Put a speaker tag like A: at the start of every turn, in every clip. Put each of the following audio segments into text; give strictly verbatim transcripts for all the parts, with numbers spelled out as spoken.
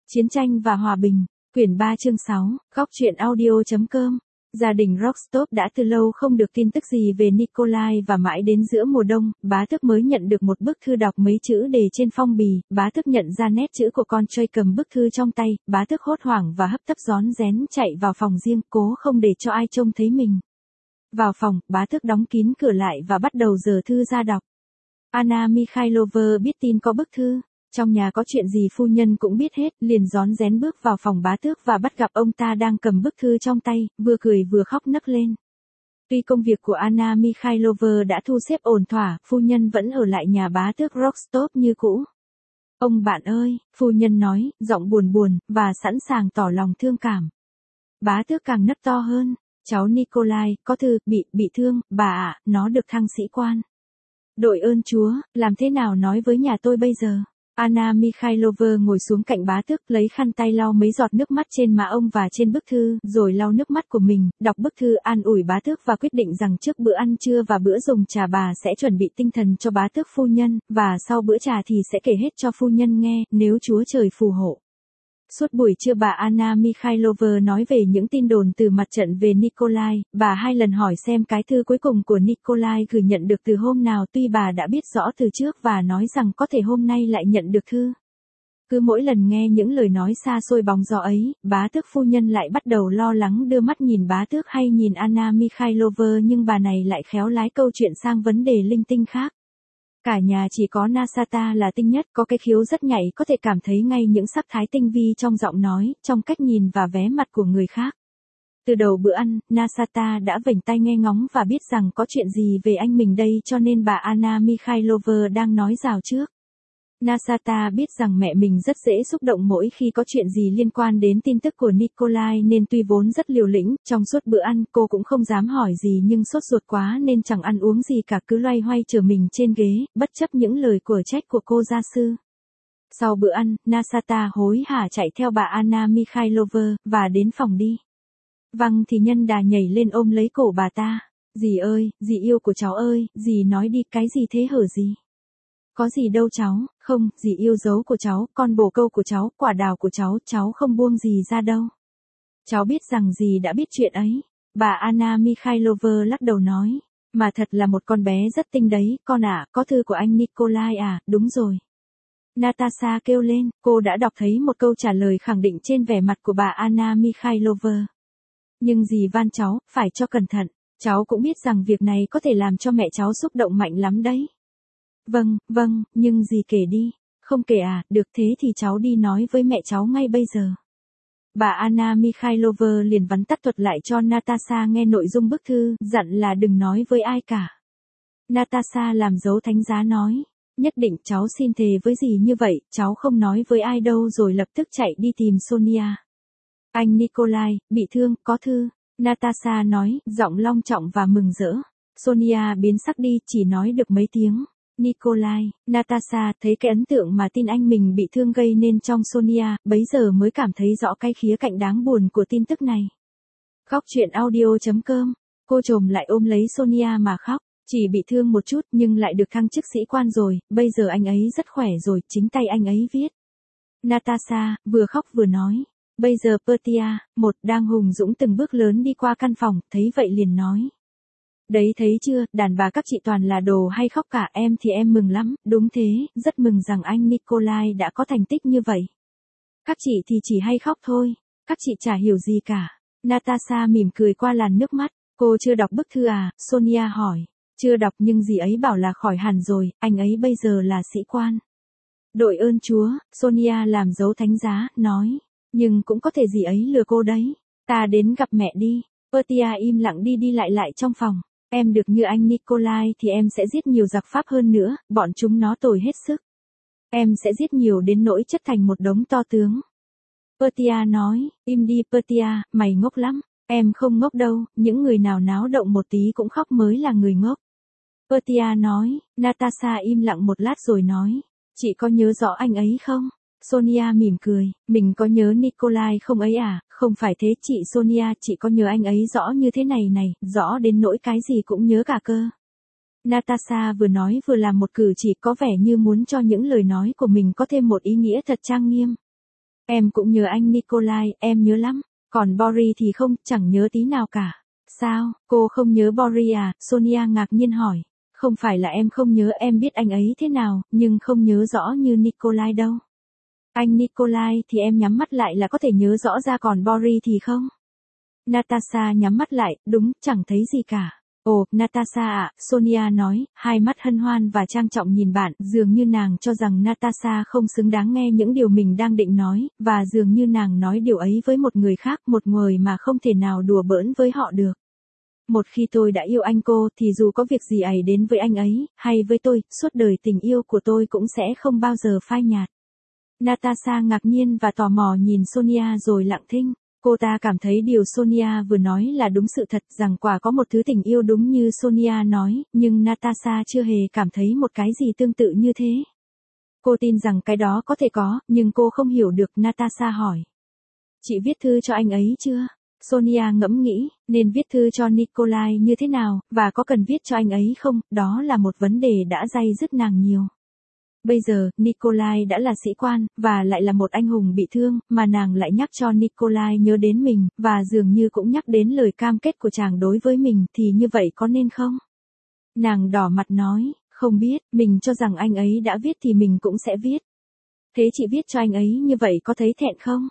A: Chiến tranh và hòa bình, quyển ba chương sáu, góc truyện audio.com. Gia đình Rostov đã từ lâu không được tin tức gì về Nikolai và mãi đến giữa mùa đông, bá tước mới nhận được một bức thư đọc mấy chữ đề trên phong bì, bá tước nhận ra nét chữ của con trai cầm bức thư trong tay, bá tước hốt hoảng và hấp tấp rón rén chạy vào phòng riêng, cố không để cho ai trông thấy mình. Vào phòng, bá tước đóng kín cửa lại và bắt đầu giở thư ra đọc. Anna Mikhailova biết tin có bức thư. Trong nhà có chuyện gì phu nhân cũng biết hết, liền rón rén bước vào phòng bá tước và bắt gặp ông ta đang cầm bức thư trong tay, vừa cười vừa khóc nấc lên. Tuy công việc của Anna Mikhailova đã thu xếp ổn thỏa, phu nhân vẫn ở lại nhà bá tước Rostov như cũ. Ông bạn ơi, phu nhân nói, giọng buồn buồn, và sẵn sàng tỏ lòng thương cảm. Bá tước càng nấc to hơn, cháu Nikolai, có thư, bị, bị thương, bà ạ, à, nó được thăng sĩ quan. Đội ơn Chúa, làm thế nào nói với nhà tôi bây giờ? Anna Mikhailova ngồi xuống cạnh bá tước, lấy khăn tay lau mấy giọt nước mắt trên má ông và trên bức thư, rồi lau nước mắt của mình, đọc bức thư an ủi bá tước và quyết định rằng trước bữa ăn trưa và bữa dùng trà bà sẽ chuẩn bị tinh thần cho bá tước phu nhân, và sau bữa trà thì sẽ kể hết cho phu nhân nghe, nếu Chúa trời phù hộ. Suốt buổi trưa bà Anna Mikhailova nói về những tin đồn từ mặt trận về Nikolai, bà hai lần hỏi xem cái thư cuối cùng của Nikolai gửi nhận được từ hôm nào, tuy bà đã biết rõ từ trước và nói rằng có thể hôm nay lại nhận được thư. Cứ mỗi lần nghe những lời nói xa xôi bóng gió ấy, bá tước phu nhân lại bắt đầu lo lắng đưa mắt nhìn bá tước hay nhìn Anna Mikhailova, nhưng bà này lại khéo lái câu chuyện sang vấn đề linh tinh khác. Cả nhà chỉ có Nasata là tinh nhất, có cái khiếu rất nhạy, có thể cảm thấy ngay những sắc thái tinh vi trong giọng nói, trong cách nhìn và vé mặt của người khác. Từ đầu bữa ăn, Nasata đã vểnh tai nghe ngóng và biết rằng có chuyện gì về anh mình đây, cho nên bà Anna Mikhailova đang nói rào trước. Nasata biết rằng mẹ mình rất dễ xúc động mỗi khi có chuyện gì liên quan đến tin tức của Nikolai, nên tuy vốn rất liều lĩnh, trong suốt bữa ăn cô cũng không dám hỏi gì, nhưng sốt ruột quá nên chẳng ăn uống gì cả, cứ loay hoay chờ mình trên ghế, bất chấp những lời của trách của cô gia sư. Sau bữa ăn, Nasata hối hả chạy theo bà Anna Mikhailova, và đến phòng đi. Vâng thì nhân đà nhảy lên ôm lấy cổ bà ta. Dì ơi, dì yêu của cháu ơi, dì nói đi, cái gì thế hở gì? Có gì đâu cháu, không, dì yêu dấu của cháu, con bồ câu của cháu, quả đào của cháu, cháu không buông gì ra đâu. Cháu biết rằng dì đã biết chuyện ấy. Bà Anna Mikhailova lắc đầu nói, mà thật là một con bé rất tinh đấy, con ạ, à, có thư của anh Nikolai à, đúng rồi. Natasha kêu lên, cô đã đọc thấy một câu trả lời khẳng định trên vẻ mặt của bà Anna Mikhailova. Nhưng dì van cháu, phải cho cẩn thận, cháu cũng biết rằng việc này có thể làm cho mẹ cháu xúc động mạnh lắm đấy. Vâng, vâng, nhưng dì kể đi. Không kể à, được thế thì cháu đi nói với mẹ cháu ngay bây giờ. Bà Anna Mikhailova liền vắn tắt thuật lại cho Natasha nghe nội dung bức thư, dặn là đừng nói với ai cả. Natasha làm dấu thánh giá nói, nhất định cháu xin thề với dì như vậy, cháu không nói với ai đâu, rồi lập tức chạy đi tìm Sonia. Anh Nikolai, bị thương, có thư. Natasha nói, giọng long trọng và mừng rỡ. Sonia biến sắc đi, chỉ nói được mấy tiếng. Nikolai, Natasha thấy cái ấn tượng mà tin anh mình bị thương gây nên trong Sonia, bấy giờ mới cảm thấy rõ cái khía cạnh đáng buồn của tin tức này. Góc truyện audio.com, cô trồm lại ôm lấy Sonia mà khóc, chỉ bị thương một chút nhưng lại được thăng chức sĩ quan rồi, bây giờ anh ấy rất khỏe rồi, chính tay anh ấy viết. Natasha, vừa khóc vừa nói, bây giờ Petia, một, đang hùng dũng từng bước lớn đi qua căn phòng, thấy vậy liền nói. Đấy thấy chưa, đàn bà các chị toàn là đồ hay khóc cả, em thì em mừng lắm, đúng thế, rất mừng rằng anh Nikolai đã có thành tích như vậy. Các chị thì chỉ hay khóc thôi, các chị chả hiểu gì cả. Natasha mỉm cười qua làn nước mắt, cô chưa đọc bức thư à, Sonia hỏi, chưa đọc nhưng dì ấy bảo là khỏi hẳn rồi, anh ấy bây giờ là sĩ quan. Đội ơn Chúa, Sonia làm dấu thánh giá, nói, nhưng cũng có thể dì ấy lừa cô đấy, ta đến gặp mẹ đi. Petia im lặng đi đi lại lại trong phòng. Em được như anh Nikolai thì em sẽ giết nhiều giặc Pháp hơn nữa, bọn chúng nó tồi hết sức. Em sẽ giết nhiều đến nỗi chất thành một đống to tướng. Petia nói, im đi Petia, mày ngốc lắm. Em không ngốc đâu, những người nào náo động một tí cũng khóc mới là người ngốc. Petia nói, Natasha im lặng một lát rồi nói, chị có nhớ rõ anh ấy không? Sonia mỉm cười, mình có nhớ Nikolai không ấy à, không phải thế chị Sonia, chị có nhớ anh ấy rõ như thế này này, rõ đến nỗi cái gì cũng nhớ cả cơ. Natasha vừa nói vừa làm một cử chỉ có vẻ như muốn cho những lời nói của mình có thêm một ý nghĩa thật trang nghiêm. Em cũng nhớ anh Nikolai, em nhớ lắm. Còn Boris thì không, chẳng nhớ tí nào cả. Sao, cô không nhớ Boris à? Sonia ngạc nhiên hỏi. Không phải là em không nhớ, em biết anh ấy thế nào, nhưng không nhớ rõ như Nikolai đâu. Anh Nikolai thì em nhắm mắt lại là có thể nhớ rõ ra, còn Boris thì không. Natasha nhắm mắt lại, đúng, chẳng thấy gì cả. Ồ, Natasha ạ, Sonia nói, hai mắt hân hoan và trang trọng nhìn bạn, dường như nàng cho rằng Natasha không xứng đáng nghe những điều mình đang định nói, và dường như nàng nói điều ấy với một người khác, một người mà không thể nào đùa bỡn với họ được. Một khi tôi đã yêu anh cô thì dù có việc gì ấy đến với anh ấy, hay với tôi, suốt đời tình yêu của tôi cũng sẽ không bao giờ phai nhạt. Natasha ngạc nhiên và tò mò nhìn Sonia rồi lặng thinh. Cô ta cảm thấy điều Sonia vừa nói là đúng sự thật, rằng quả có một thứ tình yêu đúng như Sonia nói, nhưng Natasha chưa hề cảm thấy một cái gì tương tự như thế. Cô tin rằng cái đó có thể có, nhưng cô không hiểu được. Natasha hỏi. Chị viết thư cho anh ấy chưa? Sonia ngẫm nghĩ, nên viết thư cho Nikolai như thế nào, và có cần viết cho anh ấy không, đó là một vấn đề đã day dứt nàng nhiều. Bây giờ, Nikolai đã là sĩ quan, và lại là một anh hùng bị thương, mà nàng lại nhắc cho Nikolai nhớ đến mình, và dường như cũng nhắc đến lời cam kết của chàng đối với mình, thì như vậy có nên không? Nàng đỏ mặt nói, không biết, mình cho rằng anh ấy đã viết thì mình cũng sẽ viết. Thế chị viết cho anh ấy như vậy có thấy thẹn không?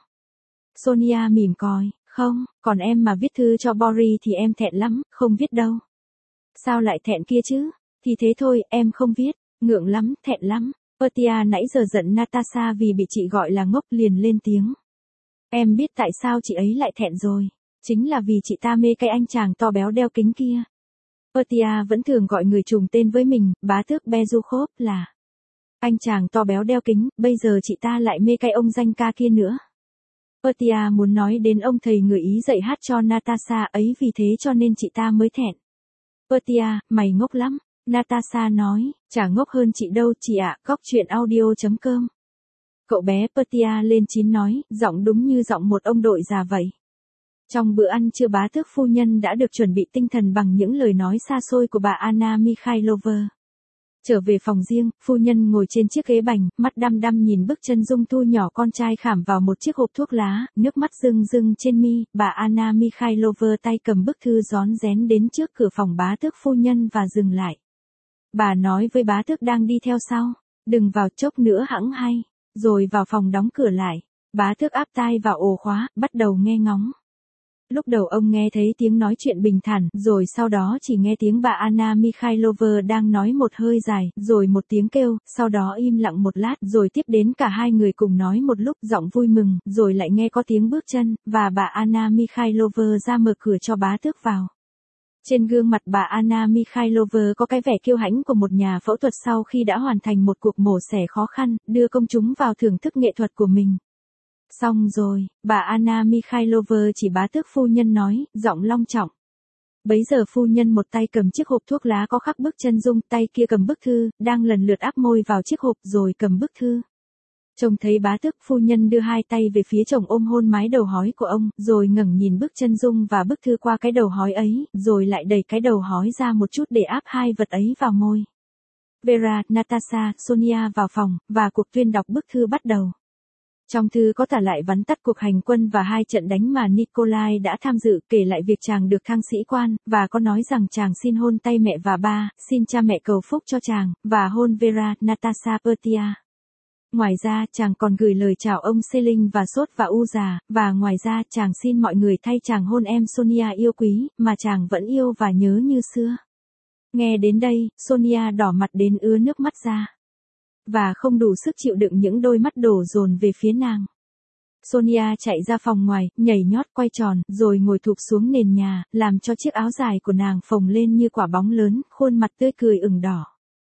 A: Sonia mỉm cười, không, còn em mà viết thư cho Boris thì em thẹn lắm, không viết đâu. Sao lại thẹn kia chứ? Thì thế thôi, em không viết, ngượng lắm, thẹn lắm. Pertia nãy giờ giận Natasha vì bị chị gọi là ngốc, liền lên tiếng. Em biết tại sao chị ấy lại thẹn rồi. Chính là vì chị ta mê cái anh chàng to béo đeo kính kia. Pertia vẫn thường gọi người trùng tên với mình, bá tước Bezukhov là anh chàng to béo đeo kính, bây giờ chị ta lại mê cái ông danh ca kia nữa. Pertia muốn nói đến ông thầy người Ý dạy hát cho Natasha ấy, vì thế cho nên chị ta mới thẹn. Pertia, mày ngốc lắm. Natasha nói, chả ngốc hơn chị đâu chị ạ. Góc chuyện audio chấm com. Cậu bé Pertia lên chín nói, giọng đúng như giọng một ông đội già vậy. Trong bữa ăn trưa, bá tước phu nhân đã được chuẩn bị tinh thần bằng những lời nói xa xôi của bà Anna Mikhailova. Trở về phòng riêng, phu nhân ngồi trên chiếc ghế bành, mắt đăm đăm nhìn bức chân dung thu nhỏ con trai khảm vào một chiếc hộp thuốc lá, nước mắt rưng rưng trên mi. Bà Anna Mikhailova tay cầm bức thư rón rén đến trước cửa phòng bá tước phu nhân và dừng lại. Bà nói với bá tước đang đi theo sau, đừng vào, chốc nữa hẵng hay, rồi vào phòng đóng cửa lại. Bá tước áp tai vào ổ khóa, bắt đầu nghe ngóng. Lúc đầu ông nghe thấy tiếng nói chuyện bình thản, rồi sau đó chỉ nghe tiếng bà Anna Mikhailova đang nói một hơi dài, rồi một tiếng kêu, sau đó im lặng một lát, rồi tiếp đến cả hai người cùng nói một lúc, giọng vui mừng, rồi lại nghe có tiếng bước chân, và bà Anna Mikhailova ra mở cửa cho bá tước vào. Trên gương mặt bà Anna Mikhailova có cái vẻ kiêu hãnh của một nhà phẫu thuật sau khi đã hoàn thành một cuộc mổ xẻ khó khăn, đưa công chúng vào thưởng thức nghệ thuật của mình. Xong rồi, bà Anna Mikhailova chỉ bá tước phu nhân nói, giọng long trọng. Bấy giờ phu nhân một tay cầm chiếc hộp thuốc lá có khắc bức chân dung, tay kia cầm bức thư, đang lần lượt áp môi vào chiếc hộp rồi cầm bức thư. Chồng thấy bá tước phu nhân đưa hai tay về phía chồng ôm hôn mái đầu hói của ông, rồi ngẩng nhìn bức chân dung và bức thư qua cái đầu hói ấy, rồi lại đẩy cái đầu hói ra một chút để áp hai vật ấy vào môi. Vera, Natasha, Sonia vào phòng, và cuộc tuyên đọc bức thư bắt đầu. Trong thư có tả lại vắn tắt cuộc hành quân và hai trận đánh mà Nikolai đã tham dự, kể lại việc chàng được thăng sĩ quan, và có nói rằng chàng xin hôn tay mẹ và ba, xin cha mẹ cầu phúc cho chàng, và hôn Vera, Natasha, Pertia. Ngoài ra, chàng còn gửi lời chào ông Selin và Sốt và U già, và ngoài ra chàng xin mọi người thay chàng hôn em Sonia yêu quý, mà chàng vẫn yêu và nhớ như xưa. Nghe đến đây, Sonia đỏ mặt đến ứa nước mắt ra. Và không đủ sức chịu đựng những đôi mắt đổ dồn về phía nàng. Sonia chạy ra phòng ngoài, nhảy nhót quay tròn, rồi ngồi thụp xuống nền nhà, làm cho chiếc áo dài của nàng phồng lên như quả bóng lớn, khuôn mặt tươi cười ửng đỏ.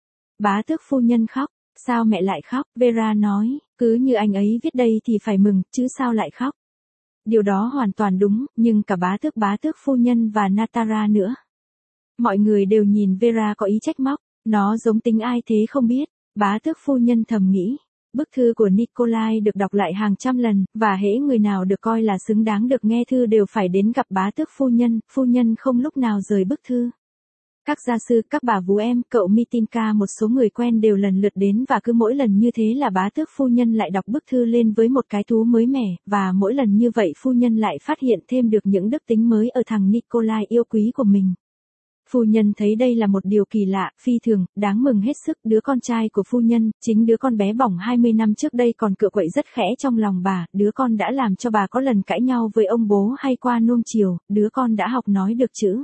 A: Bá tước phu nhân khóc. Sao mẹ lại khóc? Vera nói, cứ như anh ấy viết đây thì phải mừng, chứ sao lại khóc? Điều đó hoàn toàn đúng, nhưng cả bá tước bá tước phu nhân và Natara nữa. Mọi người đều nhìn Vera có ý trách móc, nó giống tính ai thế không biết. Bá tước phu nhân thầm nghĩ, bức thư của Nikolai được đọc lại hàng trăm lần, và hễ người nào được coi là xứng đáng được nghe thư đều phải đến gặp bá tước phu nhân, phu nhân không lúc nào rời bức thư. Các gia sư, các bà vú em, cậu Mitinka một số người quen đều lần lượt đến và cứ mỗi lần như thế là bá tước phu nhân lại đọc bức thư lên với một cái thú mới mẻ, và mỗi lần như vậy phu nhân lại phát hiện thêm được những đức tính mới ở thằng Nikolai yêu quý của mình. Phu nhân thấy đây là một điều kỳ lạ, phi thường, đáng mừng hết sức. Đứa con trai của phu nhân, chính đứa con bé bỏng hai mươi năm trước đây còn cựa quậy rất khẽ trong lòng bà, đứa con đã làm cho bà có lần cãi nhau với ông bố hay qua nuông chiều, đứa con đã học nói được chữ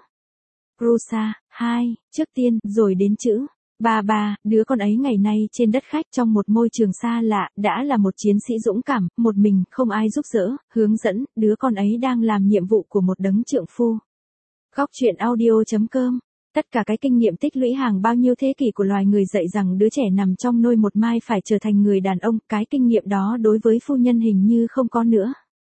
A: Prusa, hai, trước tiên, rồi đến chữ ba ba, đứa con ấy ngày nay trên đất khách trong một môi trường xa lạ, đã là một chiến sĩ dũng cảm, một mình, không ai giúp đỡ, hướng dẫn, đứa con ấy đang làm nhiệm vụ của một đấng trượng phu. Góc truyện audio.com. Tất cả cái kinh nghiệm tích lũy hàng bao nhiêu thế kỷ của loài người dạy rằng đứa trẻ nằm trong nôi một mai phải trở thành người đàn ông, cái kinh nghiệm đó đối với phu nhân hình như không có nữa.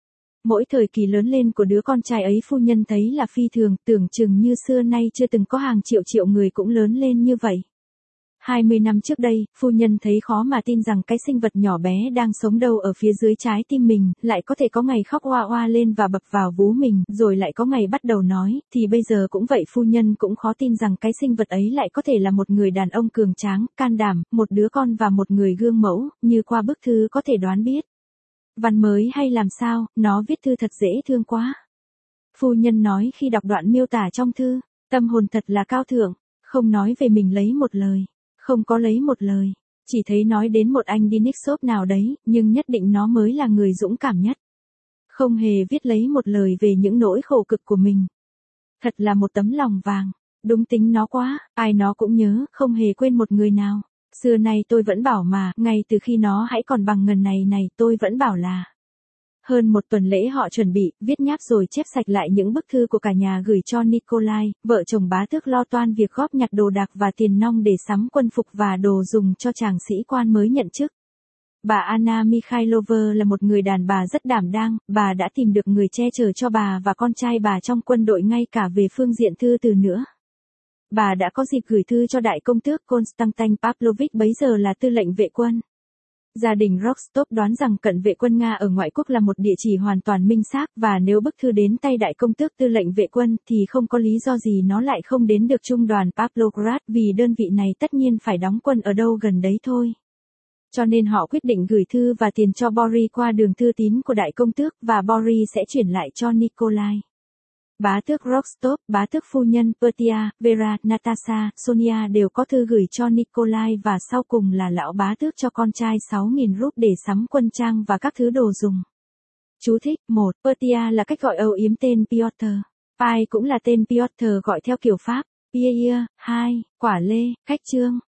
A: Mỗi thời kỳ lớn lên của đứa con trai ấy phu nhân thấy là phi thường, tưởng chừng như xưa nay chưa từng có hàng triệu triệu người cũng lớn lên như vậy. hai mươi năm trước đây, phu nhân thấy khó mà tin rằng cái sinh vật nhỏ bé đang sống đâu ở phía dưới trái tim mình, lại có thể có ngày khóc oa oa lên và bập vào vú mình, rồi lại có ngày bắt đầu nói, thì bây giờ cũng vậy, phu nhân cũng khó tin rằng cái sinh vật ấy lại có thể là một người đàn ông cường tráng, can đảm, một đứa con và một người gương mẫu, như qua bức thư có thể đoán biết. Văn mới hay làm sao, nó viết thư thật dễ thương quá. Phu nhân nói khi đọc đoạn miêu tả trong thư, tâm hồn thật là cao thượng, không nói về mình lấy một lời. Không có lấy một lời, chỉ thấy nói đến một anh đi nick shop nào đấy, nhưng nhất định nó mới là người dũng cảm nhất. Không hề viết lấy một lời về những nỗi khổ cực của mình. Thật là một tấm lòng vàng, đúng tính nó quá, ai nó cũng nhớ, không hề quên một người nào. Xưa nay tôi vẫn bảo mà, ngay từ khi nó hãy còn bằng ngần này này tôi vẫn bảo là. Hơn một tuần lễ họ chuẩn bị, viết nháp rồi chép sạch lại những bức thư của cả nhà gửi cho Nikolai, vợ chồng bá tước lo toan việc góp nhặt đồ đạc và tiền nong để sắm quân phục và đồ dùng cho chàng sĩ quan mới nhận chức. Bà Anna Mikhailova là một người đàn bà rất đảm đang, bà đã tìm được người che chở cho bà và con trai bà trong quân đội ngay cả về phương diện thư từ nữa. Bà đã có dịp gửi thư cho đại công tước Konstantin Pavlovich bấy giờ là tư lệnh vệ quân. Gia đình Rostov đoán rằng cận vệ quân Nga ở ngoại quốc là một địa chỉ hoàn toàn minh xác, và nếu bức thư đến tay đại công tước tư lệnh vệ quân thì không có lý do gì nó lại không đến được trung đoàn Pavlograd, vì đơn vị này tất nhiên phải đóng quân ở đâu gần đấy thôi. Cho nên họ quyết định gửi thư và tiền cho Boris qua đường thư tín của đại công tước, và Boris sẽ chuyển lại cho Nikolai. Bá tước Rostov, bá tước phu nhân Petia, Vera, Natasha, Sonia đều có thư gửi cho Nikolai, và sau cùng là lão bá tước cho con trai sáu nghìn rúp để sắm quân trang và các thứ đồ dùng. Chú thích: một. Petia là cách gọi âu yếm tên Piotr. Pai cũng là tên Piotr gọi theo kiểu Pháp. Pierre. hai. Quả lê, khách trương.